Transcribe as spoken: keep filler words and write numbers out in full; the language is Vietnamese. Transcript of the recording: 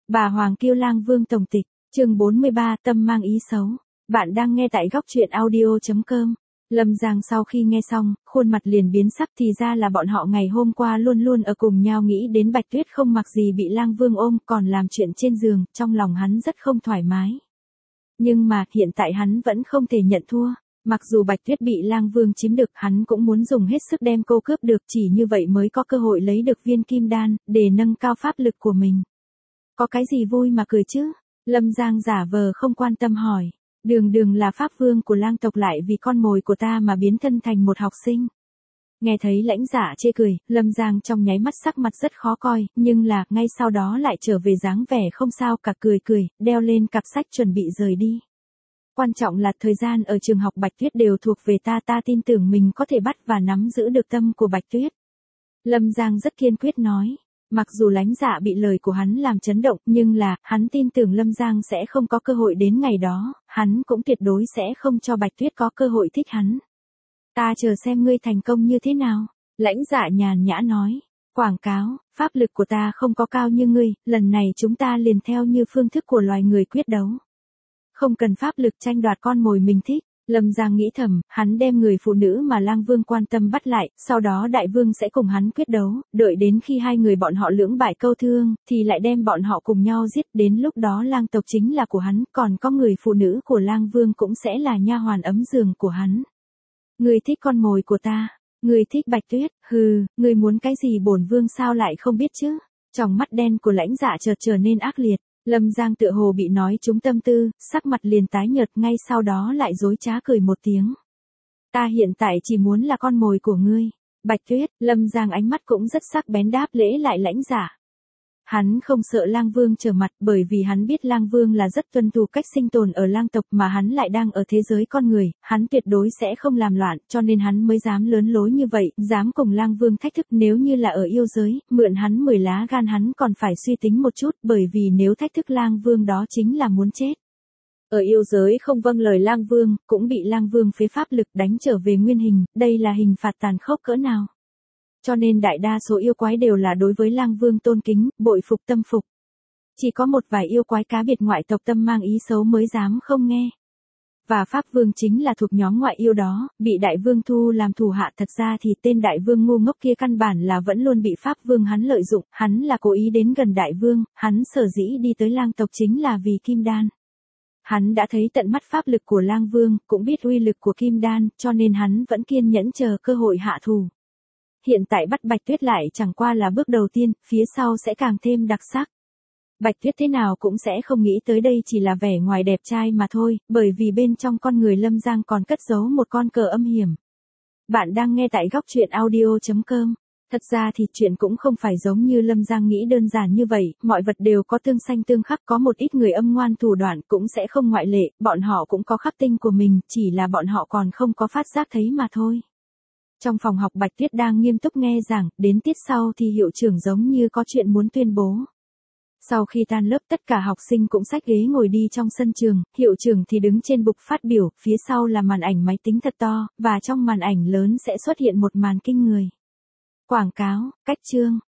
Bà Hoàng Kiêu Lang Vương tổng tịch, chương bốn mươi ba, tâm mang ý xấu. Bạn đang nghe tại góc truyện audio chấm com. Lâm Giang sau khi nghe xong, khuôn mặt liền biến sắc, thì ra là bọn họ ngày hôm qua luôn luôn ở cùng nhau, nghĩ đến Bạch Tuyết không mặc gì bị Lang Vương ôm còn làm chuyện trên giường, trong lòng hắn rất không thoải mái. Nhưng mà, hiện tại hắn vẫn không thể nhận thua. Mặc dù Bạch Tuyết bị Lang Vương chiếm được, hắn cũng muốn dùng hết sức đem cô cướp được, chỉ như vậy mới có cơ hội lấy được viên kim đan, để nâng cao pháp lực của mình. Có cái gì vui mà cười chứ? Lâm Giang giả vờ không quan tâm hỏi. Đường Đường là pháp vương của Lang tộc, lại vì con mồi của ta mà biến thân thành một học sinh. Nghe thấy lãnh giả chê cười, Lâm Giang trong nháy mắt sắc mặt rất khó coi, nhưng là, ngay sau đó lại trở về dáng vẻ không sao cả, cười cười, đeo lên cặp sách chuẩn bị rời đi. Quan trọng là thời gian ở trường học Bạch Tuyết đều thuộc về ta, ta tin tưởng mình có thể bắt và nắm giữ được tâm của Bạch Tuyết. Lâm Giang rất kiên quyết nói. Mặc dù lãnh dạ bị lời của hắn làm chấn động, nhưng là, hắn tin tưởng Lâm Giang sẽ không có cơ hội đến ngày đó, hắn cũng tuyệt đối sẽ không cho Bạch Tuyết có cơ hội thích hắn. Ta chờ xem ngươi thành công như thế nào, lãnh dạ nhàn nhã nói. Quảng cáo, pháp lực của ta không có cao như ngươi, lần này chúng ta liền theo như phương thức của loài người quyết đấu. Không cần pháp lực tranh đoạt con mồi mình thích. Lâm Giang nghĩ thầm, hắn đem người phụ nữ mà Lang Vương quan tâm bắt lại, sau đó Đại Vương sẽ cùng hắn quyết đấu, đợi đến khi hai người bọn họ lưỡng bại câu thương, thì lại đem bọn họ cùng nhau giết, đến lúc đó Lang tộc chính là của hắn, còn có người phụ nữ của Lang Vương cũng sẽ là nha hoàn ấm giường của hắn. Người thích con mồi của ta, người thích Bạch Tuyết, hừ, người muốn cái gì bổn vương sao lại không biết chứ? Trong mắt đen của lãnh dạ chợt trở nên ác liệt. Lâm Giang tựa hồ bị nói trúng tâm tư, sắc mặt liền tái nhợt, ngay sau đó lại dối trá cười một tiếng. Ta hiện tại chỉ muốn là con mồi của ngươi. Bạch Tuyết, Lâm Giang ánh mắt cũng rất sắc bén đáp lễ lại lãnh giả. Hắn không sợ Lang Vương trở mặt, bởi vì hắn biết Lang Vương là rất tuân thủ cách sinh tồn ở Lang tộc, mà hắn lại đang ở thế giới con người, hắn tuyệt đối sẽ không làm loạn, cho nên hắn mới dám lớn lối như vậy, dám cùng Lang Vương thách thức. Nếu như là ở yêu giới, mượn hắn mười lá gan hắn còn phải suy tính một chút, bởi vì nếu thách thức Lang Vương đó chính là muốn chết. Ở yêu giới không vâng lời Lang Vương, cũng bị Lang Vương phế pháp lực đánh trở về nguyên hình, đây là hình phạt tàn khốc cỡ nào. Cho nên đại đa số yêu quái đều là đối với Lang Vương tôn kính, bội phục tâm phục. Chỉ có một vài yêu quái cá biệt ngoại tộc tâm mang ý xấu mới dám không nghe. Và Pháp Vương chính là thuộc nhóm ngoại yêu đó, bị Đại Vương thu làm thủ hạ. Thật ra thì tên Đại Vương ngu ngốc kia căn bản là vẫn luôn bị Pháp Vương hắn lợi dụng, hắn là cố ý đến gần Đại Vương, hắn sở dĩ đi tới Lang tộc chính là vì Kim Đan. Hắn đã thấy tận mắt pháp lực của Lang Vương, cũng biết uy lực của Kim Đan, cho nên hắn vẫn kiên nhẫn chờ cơ hội hạ thủ. Hiện tại bắt Bạch Tuyết lại chẳng qua là bước đầu tiên, phía sau sẽ càng thêm đặc sắc. Bạch Tuyết thế nào cũng sẽ không nghĩ tới đây chỉ là vẻ ngoài đẹp trai mà thôi, bởi vì bên trong con người Lâm Giang còn cất giấu một con cờ âm hiểm. Bạn đang nghe tại góc truyện audio chấm com. Thật ra thì chuyện cũng không phải giống như Lâm Giang nghĩ đơn giản như vậy, mọi vật đều có tương xanh tương khắc, có một ít người âm ngoan thủ đoạn cũng sẽ không ngoại lệ, bọn họ cũng có khắc tinh của mình, chỉ là bọn họ còn không có phát giác thấy mà thôi. Trong phòng học Bạch Tuyết đang nghiêm túc nghe giảng, đến tiết sau thì hiệu trưởng giống như có chuyện muốn tuyên bố. Sau khi tan lớp tất cả học sinh cũng xách ghế ngồi đi trong sân trường, hiệu trưởng thì đứng trên bục phát biểu, phía sau là màn ảnh máy tính thật to, và trong màn ảnh lớn sẽ xuất hiện một màn kinh người. Quảng cáo, cách chương,